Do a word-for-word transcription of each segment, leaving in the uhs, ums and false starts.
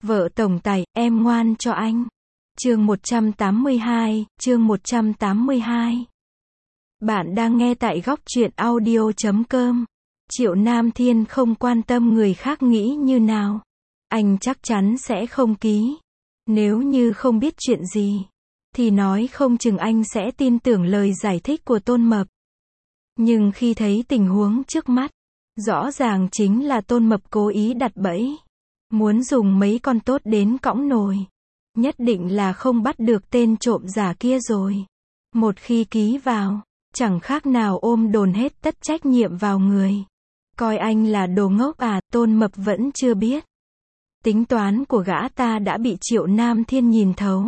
Vợ tổng tài, em ngoan cho anh. Chương một trăm tám mươi hai, chương một trăm tám mươi hai. Bạn đang nghe tại góc truyện audio chấm com. Triệu Nam Thiên không quan tâm người khác nghĩ như nào. Anh chắc chắn sẽ không ký. Nếu như không biết chuyện gì, thì nói không chừng anh sẽ tin tưởng lời giải thích của Tôn Mập. Nhưng khi thấy tình huống trước mắt, rõ ràng chính là Tôn Mập cố ý đặt bẫy. Muốn dùng mấy con tốt đến cõng nồi. Nhất định là không bắt được tên trộm giả kia rồi. Một khi ký vào, chẳng khác nào ôm đồn hết tất trách nhiệm vào người. Coi anh là đồ ngốc à, Tôn Mập vẫn chưa biết. Tính toán của gã ta đã bị Triệu Nam Thiên nhìn thấu.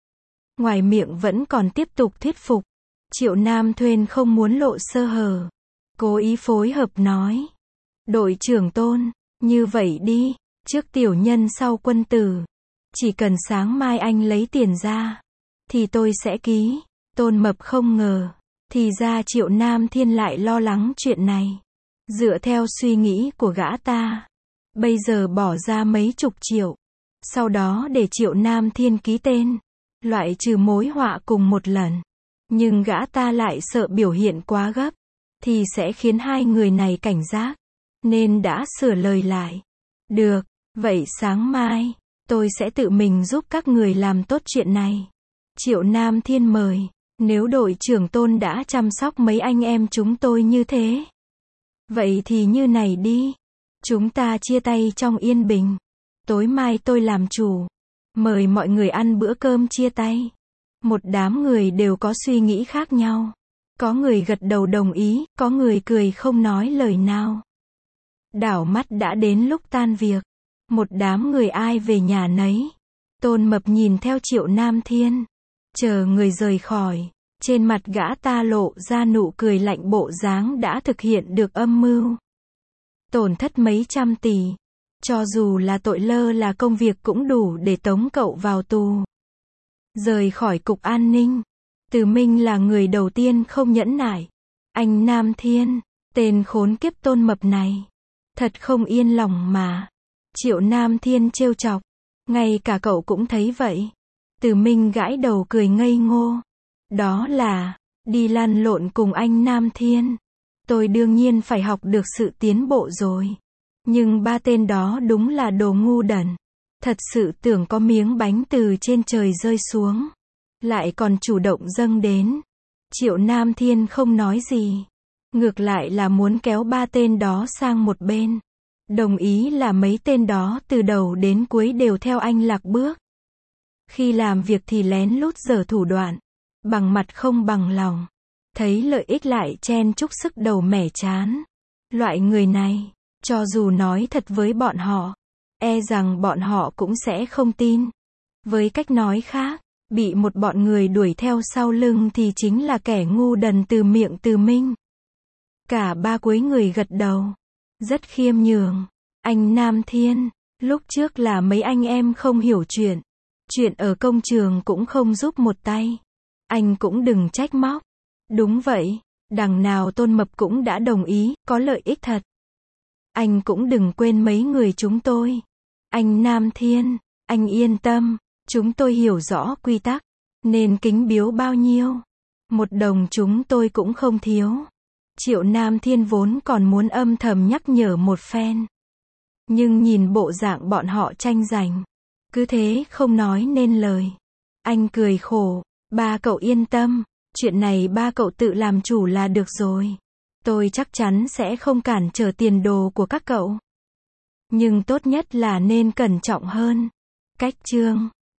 Ngoài miệng vẫn còn tiếp tục thuyết phục. Triệu Nam Thuyên không muốn lộ sơ hở. Cố ý phối hợp nói. Đội trưởng Tôn, như vậy đi, trước tiểu nhân sau quân tử. Chỉ cần sáng mai anh lấy tiền ra, thì tôi sẽ ký. Tôn Mập không ngờ, thì ra Triệu Nam Thiên lại lo lắng chuyện này. Dựa theo suy nghĩ của gã ta, bây giờ bỏ ra mấy chục triệu, sau đó để Triệu Nam Thiên ký tên, loại trừ mối họa cùng một lần. Nhưng gã ta lại sợ biểu hiện quá gấp, thì sẽ khiến hai người này cảnh giác, nên đã sửa lời lại. Được, vậy sáng mai, tôi sẽ tự mình giúp các người làm tốt chuyện này. Triệu Nam Thiên mời, nếu đội trưởng Tôn đã chăm sóc mấy anh em chúng tôi như thế. Vậy thì như này đi, chúng ta chia tay trong yên bình. Tối mai tôi làm chủ, mời mọi người ăn bữa cơm chia tay. Một đám người đều có suy nghĩ khác nhau. Có người gật đầu đồng ý, có người cười không nói lời nào. Đảo mắt đã đến lúc tan việc. Một đám người ai về nhà nấy. Tôn Mập nhìn theo Triệu Nam Thiên, chờ người rời khỏi. Trên mặt gã ta lộ ra nụ cười lạnh, bộ dáng đã thực hiện được âm mưu. Tổn thất mấy trăm tỷ. Cho dù là tội lơ là công việc cũng đủ để tống cậu vào tù. Rời khỏi cục an ninh. Từ Minh là người đầu tiên không nhẫn nại. Anh Nam Thiên, tên khốn kiếp Tôn Mập này. Thật không yên lòng mà. Triệu Nam Thiên trêu chọc. Ngay cả cậu cũng thấy vậy. Từ Minh gãi đầu cười ngây ngô. Đó là, đi lăn lộn cùng anh Nam Thiên. Tôi đương nhiên phải học được sự tiến bộ rồi. Nhưng ba tên đó đúng là đồ ngu đần. Thật sự tưởng có miếng bánh từ trên trời rơi xuống. Lại còn chủ động dâng đến. Triệu Nam Thiên không nói gì. Ngược lại là muốn kéo ba tên đó sang một bên. Đồng ý là mấy tên đó từ đầu đến cuối đều theo anh lạc bước. Khi làm việc thì lén lút giở thủ đoạn. Bằng mặt không bằng lòng. Thấy lợi ích lại chen chúc sức đầu mẻ chán. Loại người này, cho dù nói thật với bọn họ, e rằng bọn họ cũng sẽ không tin. Với cách nói khác, bị một bọn người đuổi theo sau lưng thì chính là kẻ ngu đần từ miệng Từ Minh. Cả ba cúi người gật đầu. Rất khiêm nhường. Anh Nam Thiên, lúc trước là mấy anh em không hiểu chuyện. Chuyện ở công trường cũng không giúp một tay. Anh cũng đừng trách móc. Đúng vậy, đằng nào Tôn Mập cũng đã đồng ý, có lợi ích thật. Anh cũng đừng quên mấy người chúng tôi. Anh Nam Thiên, anh yên tâm, chúng tôi hiểu rõ quy tắc, nên kính biếu bao nhiêu. Một đồng chúng tôi cũng không thiếu. Triệu Nam Thiên vốn còn muốn âm thầm nhắc nhở một phen. Nhưng nhìn bộ dạng bọn họ tranh giành, cứ thế không nói nên lời. Anh cười khổ, ba cậu yên tâm, chuyện này ba cậu tự làm chủ là được rồi. Tôi chắc chắn sẽ không cản trở tiền đồ của các cậu. Nhưng tốt nhất là nên cẩn trọng hơn. Cách chương